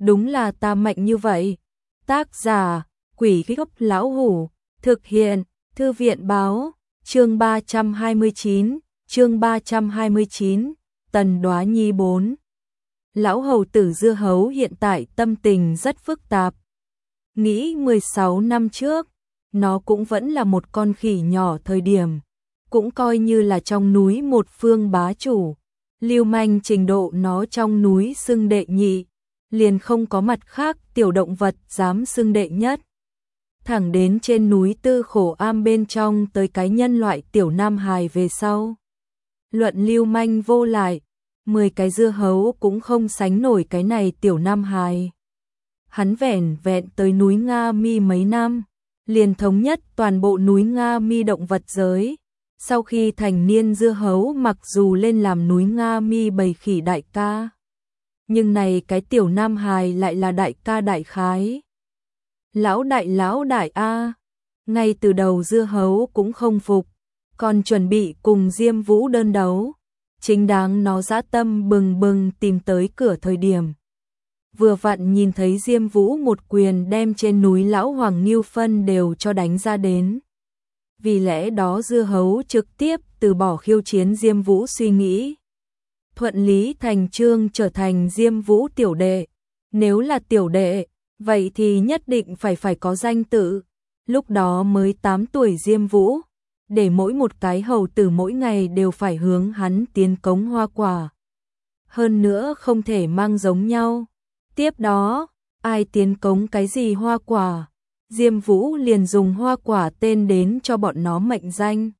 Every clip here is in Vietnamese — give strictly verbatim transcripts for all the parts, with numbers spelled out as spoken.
đúng là ta mạnh như vậy. Tác giả, Quỷ Gốc Lão Hủ, thực hiện, Thư viện báo, chương ba trăm hai mươi chín, chương ba trăm hai mươi chín, Tần Đoá Nhi bốn. Lão hầu tử dưa hấu hiện tại tâm tình rất phức tạp. Nghĩ mười sáu năm trước, nó cũng vẫn là một con khỉ nhỏ thời điểm, cũng coi như là trong núi một phương bá chủ. Lưu manh trình độ nó trong núi xưng đệ nhị, liền không có mặt khác tiểu động vật dám xưng đệ nhất. Thẳng đến trên núi Tư Khổ Am bên trong tới cái nhân loại tiểu nam hài về sau. Luận lưu manh vô lại, mười cái dưa hấu cũng không sánh nổi cái này tiểu nam hài. Hắn vẻn vẹn tới núi Nga Mi mấy năm, liền thống nhất toàn bộ núi Nga Mi động vật giới. Sau khi thành niên dưa hấu mặc dù lên làm núi Nga Mi bầy khỉ đại ca, nhưng này cái tiểu nam hài lại là đại ca đại khái. Lão đại lão đại a, ngay từ đầu dưa hấu cũng không phục, còn chuẩn bị cùng Diêm Vũ đơn đấu. Chính đáng nó dã tâm bừng bừng tìm tới cửa thời điểm, vừa vặn nhìn thấy Diêm Vũ một quyền đem trên núi lão Hoàng Ngưu Phân đều cho đánh ra đến. Vì lẽ đó dưa hấu trực tiếp từ bỏ khiêu chiến Diêm Vũ suy nghĩ. Thuận lý thành chương trở thành Diêm Vũ tiểu đệ. Nếu là tiểu đệ, vậy thì nhất định phải phải có danh tự. Lúc đó mới tám tuổi Diêm Vũ, để mỗi một cái hầu tử mỗi ngày đều phải hướng hắn tiến cống hoa quả. Hơn nữa không thể mang giống nhau. Tiếp đó, ai tiến cống cái gì hoa quả, Diêm Vũ liền dùng hoa quả tên đến cho bọn nó mệnh danh.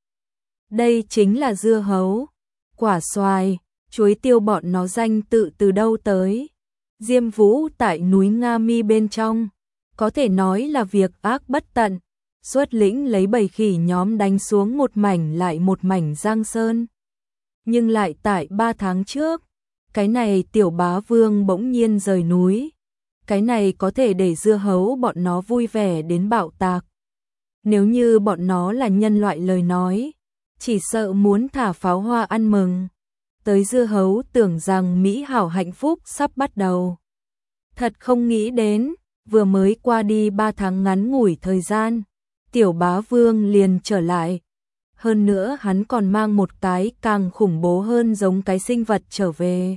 Đây chính là dưa hấu, quả xoài, chuối tiêu bọn nó danh tự từ đâu tới. Diêm Vũ tại núi Nga Mi bên trong, có thể nói là việc ác bất tận, xuất lĩnh lấy bầy khỉ nhóm đánh xuống một mảnh lại một mảnh giang sơn. Nhưng lại tại ba tháng trước, cái này tiểu bá vương bỗng nhiên rời núi. Cái này có thể để dưa hấu bọn nó vui vẻ đến bạo tạc. Nếu như bọn nó là nhân loại lời nói, chỉ sợ muốn thả pháo hoa ăn mừng. Tới dưa hấu tưởng rằng mỹ hảo hạnh phúc sắp bắt đầu. Thật không nghĩ đến, vừa mới qua đi ba tháng ngắn ngủi thời gian, tiểu bá vương liền trở lại. Hơn nữa hắn còn mang một cái càng khủng bố hơn giống cái sinh vật trở về.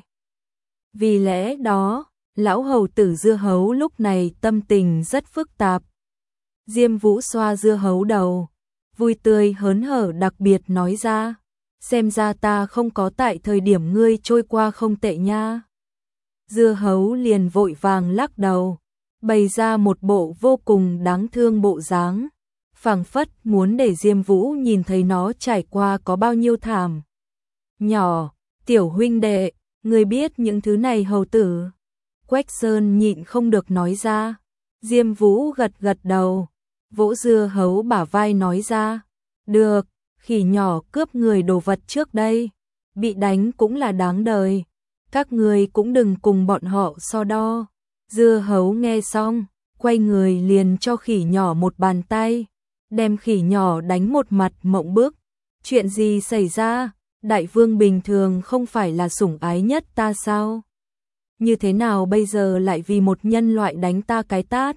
Vì lẽ đó, lão hầu tử dưa hấu lúc này tâm tình rất phức tạp. Diêm Vũ xoa dưa hấu đầu, vui tươi hớn hở đặc biệt nói ra, xem ra ta không có tại thời điểm ngươi trôi qua không tệ nha. Dưa hấu liền vội vàng lắc đầu, bày ra một bộ vô cùng đáng thương bộ dáng, phảng phất muốn để Diêm Vũ nhìn thấy nó trải qua có bao nhiêu thảm. Nhỏ, tiểu huynh đệ, ngươi biết những thứ này hầu tử. Quách Sơn nhịn không được nói ra. Diêm Vũ gật gật đầu, vỗ dưa hấu bả vai nói ra. Được, khỉ nhỏ cướp người đồ vật trước đây, bị đánh cũng là đáng đời. Các người cũng đừng cùng bọn họ so đo. Dưa hấu nghe xong, quay người liền cho khỉ nhỏ một bàn tay, đem khỉ nhỏ đánh một mặt mộng bức. Chuyện gì xảy ra? Đại vương bình thường không phải là sủng ái nhất ta sao? Như thế nào bây giờ lại vì một nhân loại đánh ta cái tát?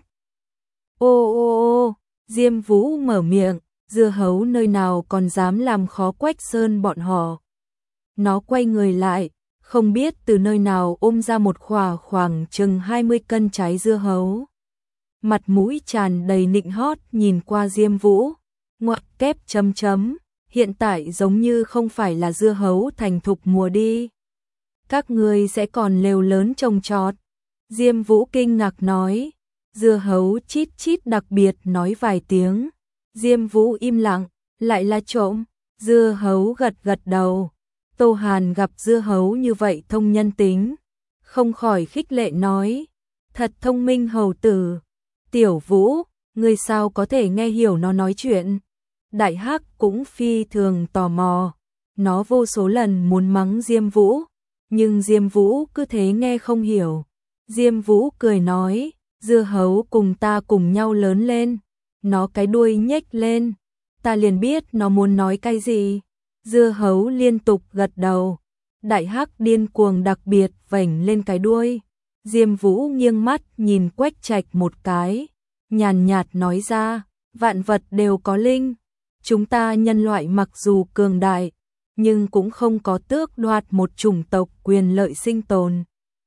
Ô ô ô, Diêm Vũ mở miệng, dưa hấu nơi nào còn dám làm khó Quách Sơn bọn họ. Nó quay người lại, không biết từ nơi nào ôm ra một khỏa khoảng chừng hai mươi cân trái dưa hấu. Mặt mũi tràn đầy nịnh hót nhìn qua Diêm Vũ, ngoặc kép chấm chấm, hiện tại giống như không phải là dưa hấu thành thục mùa đi. Các ngươi sẽ còn lều lớn trồng trọt. Diêm Vũ kinh ngạc nói. Dưa hấu chít chít đặc biệt nói vài tiếng. Diêm Vũ im lặng, lại là trộm. Dưa hấu gật gật đầu. Tô Hàn gặp dưa hấu như vậy thông nhân tính, không khỏi khích lệ nói. Thật thông minh hầu tử. Tiểu Vũ, ngươi sao có thể nghe hiểu nó nói chuyện? Đại Hắc cũng phi thường tò mò. Nó vô số lần muốn mắng Diêm Vũ, nhưng Diêm Vũ cứ thế nghe không hiểu. Diêm Vũ cười nói, dưa hấu cùng ta cùng nhau lớn lên. Nó cái đuôi nhếch lên, ta liền biết nó muốn nói cái gì. Dưa hấu liên tục gật đầu. Đại Hắc điên cuồng đặc biệt vểnh lên cái đuôi. Diêm Vũ nghiêng mắt nhìn Quách Trạch một cái, nhàn nhạt nói ra, vạn vật đều có linh, chúng ta nhân loại mặc dù cường đại, nhưng cũng không có tước đoạt một chủng tộc quyền lợi sinh tồn.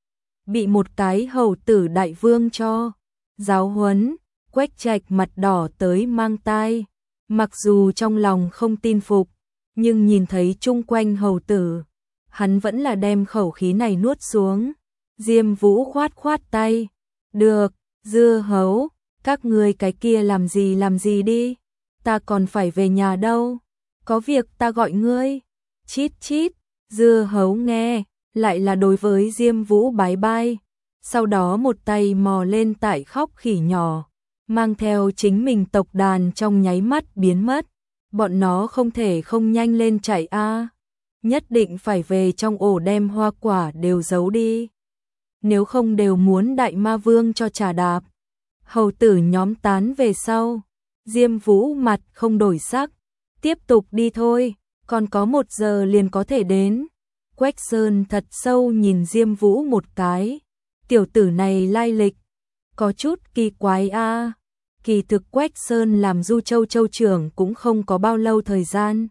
Bị một cái hầu tử đại vương cho giáo huấn, Quách Trạch mặt đỏ tới mang tai, mặc dù trong lòng không tin phục, nhưng nhìn thấy chung quanh hầu tử, hắn vẫn là đem khẩu khí này nuốt xuống. Diêm Vũ khoát khoát tay, được, dưa hấu, các ngươi cái kia làm gì làm gì đi, ta còn phải về nhà đâu, có việc ta gọi ngươi. Chít chít, dưa hấu nghe, lại là đối với Diêm Vũ bái bai, sau đó một tay mò lên tại khóc khỉ nhỏ, mang theo chính mình tộc đàn trong nháy mắt biến mất, bọn nó không thể không nhanh lên chạy a, nhất định phải về trong ổ đem hoa quả đều giấu đi, nếu không đều muốn đại ma vương cho trà đạp. Hầu tử nhóm tán về sau, Diêm Vũ mặt không đổi sắc, tiếp tục đi thôi, còn có một giờ liền có thể đến. Quách Sơn thật sâu nhìn Diêm Vũ một cái, tiểu tử này lai lịch có chút kỳ quái a. Kỳ thực Quách Sơn làm Du Châu Châu trưởng cũng không có bao lâu thời gian,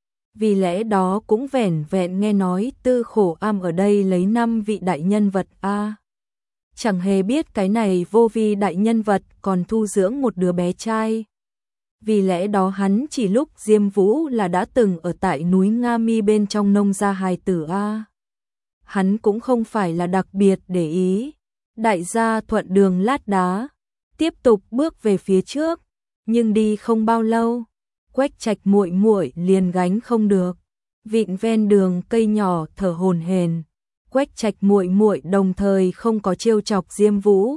vì lẽ đó cũng vẻn vẹn nghe nói Tư Khổ Am ở đây lấy năm vị đại nhân vật a. Chẳng hề biết cái này vô vi đại nhân vật còn thu dưỡng một đứa bé trai. Vì lẽ đó hắn chỉ lúc Diêm Vũ là đã từng ở tại núi Nga Mi bên trong nông gia hài tử a. Hắn cũng không phải là đặc biệt để ý. Đại gia thuận đường lát đá, tiếp tục bước về phía trước, nhưng đi không bao lâu, Quách Trạch muội muội liền gánh không được. Vịn ven đường cây nhỏ thở hổn hển, Quách Trạch muội muội đồng thời không có trêu chọc Diêm Vũ.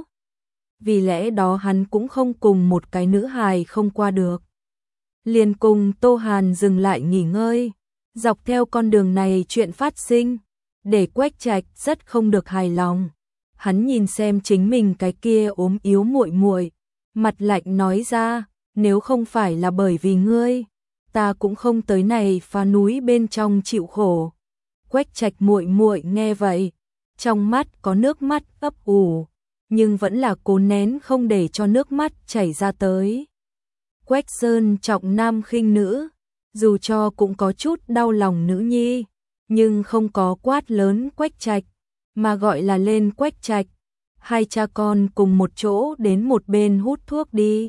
Vì lẽ đó hắn cũng không cùng một cái nữ hài không qua được. Liền cùng Tô Hàn dừng lại nghỉ ngơi, dọc theo con đường này chuyện phát sinh, để Quách Trạch rất không được hài lòng. Hắn nhìn xem chính mình cái kia ốm yếu muội muội, mặt lạnh nói ra, nếu không phải là bởi vì ngươi, ta cũng không tới này phá núi bên trong chịu khổ. Quách Trạch muội muội nghe vậy, trong mắt có nước mắt ấp ủ, nhưng vẫn là cố nén không để cho nước mắt chảy ra tới. Quách Sơn trọng nam khinh nữ, dù cho cũng có chút đau lòng nữ nhi, nhưng không có quát lớn Quách Trạch, mà gọi là lên Quách Trạch, hai cha con cùng một chỗ đến một bên hút thuốc đi.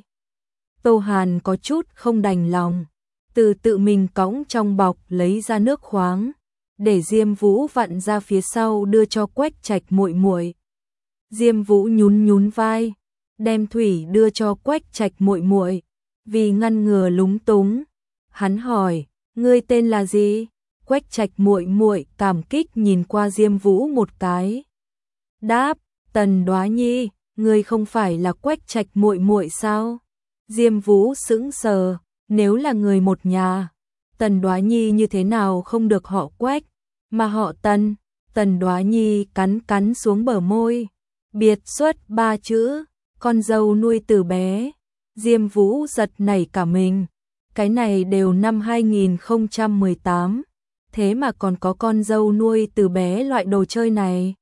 Tô Hàn có chút không đành lòng, từ tự mình cõng trong bọc lấy ra nước khoáng, để Diêm Vũ vặn ra phía sau đưa cho Quách Trạch muội muội. Diêm Vũ nhún nhún vai, đem thủy đưa cho Quách Trạch muội muội, vì ngăn ngừa lúng túng, hắn hỏi, ngươi tên là gì? Quách Trạch muội muội cảm kích nhìn qua Diêm Vũ một cái. Đáp, Tần Đoá Nhi, ngươi không phải là Quách Trạch muội muội sao? Diêm Vũ sững sờ, nếu là người một nhà, Tần Đoá Nhi như thế nào không được họ Quách, mà họ Tần? Tần Đoá Nhi cắn cắn xuống bờ môi, biệt xuất ba chữ, con dâu nuôi từ bé. Diêm Vũ giật nảy cả mình, cái này đều năm hai nghìn không trăm mười tám, thế mà còn có con dâu nuôi từ bé loại đồ chơi này.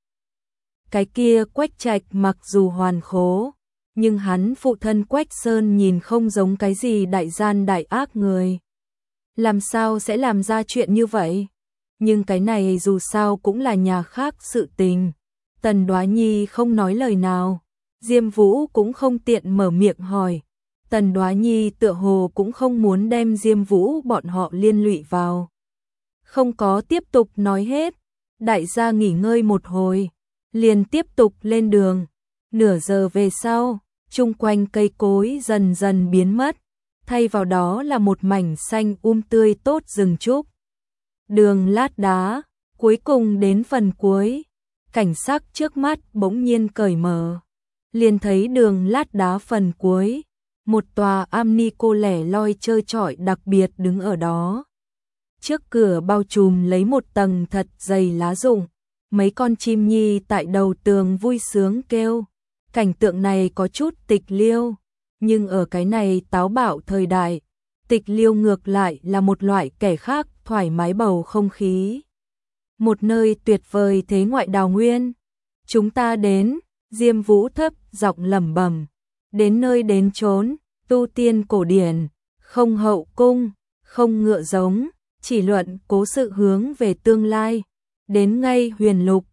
Cái kia Quách Trạch mặc dù hoàn khố, nhưng hắn phụ thân Quách Sơn nhìn không giống cái gì đại gian đại ác người. Làm sao sẽ làm ra chuyện như vậy? Nhưng cái này dù sao cũng là nhà khác sự tình. Tần Đoá Nhi không nói lời nào, Diêm Vũ cũng không tiện mở miệng hỏi. Tần Đoá Nhi tựa hồ cũng không muốn đem Diêm Vũ bọn họ liên lụy vào. Không có tiếp tục nói hết, đại gia nghỉ ngơi một hồi, liền tiếp tục lên đường. Nửa giờ về sau, chung quanh cây cối dần dần biến mất, thay vào đó là một mảnh xanh um tươi tốt rừng trúc. Đường lát đá, cuối cùng đến phần cuối, cảnh sắc trước mắt bỗng nhiên cởi mở, liền thấy đường lát đá phần cuối, một tòa am ni cô lẻ loi trơ trọi đặc biệt đứng ở đó. Trước cửa bao trùm lấy một tầng thật dày lá rụng, mấy con chim nhi tại đầu tường vui sướng kêu. Cảnh tượng này có chút tịch liêu, nhưng ở cái này táo bạo thời đại, tịch liêu ngược lại là một loại kẻ khác thoải mái bầu không khí. Một nơi tuyệt vời thế ngoại đào nguyên. Chúng ta đến, Diêm Vũ thấp giọng lẩm bẩm, đến nơi đến chốn, tu tiên cổ điển, không hậu cung, không ngựa giống, chỉ luận cố sự hướng về tương lai, đến ngay huyền lục,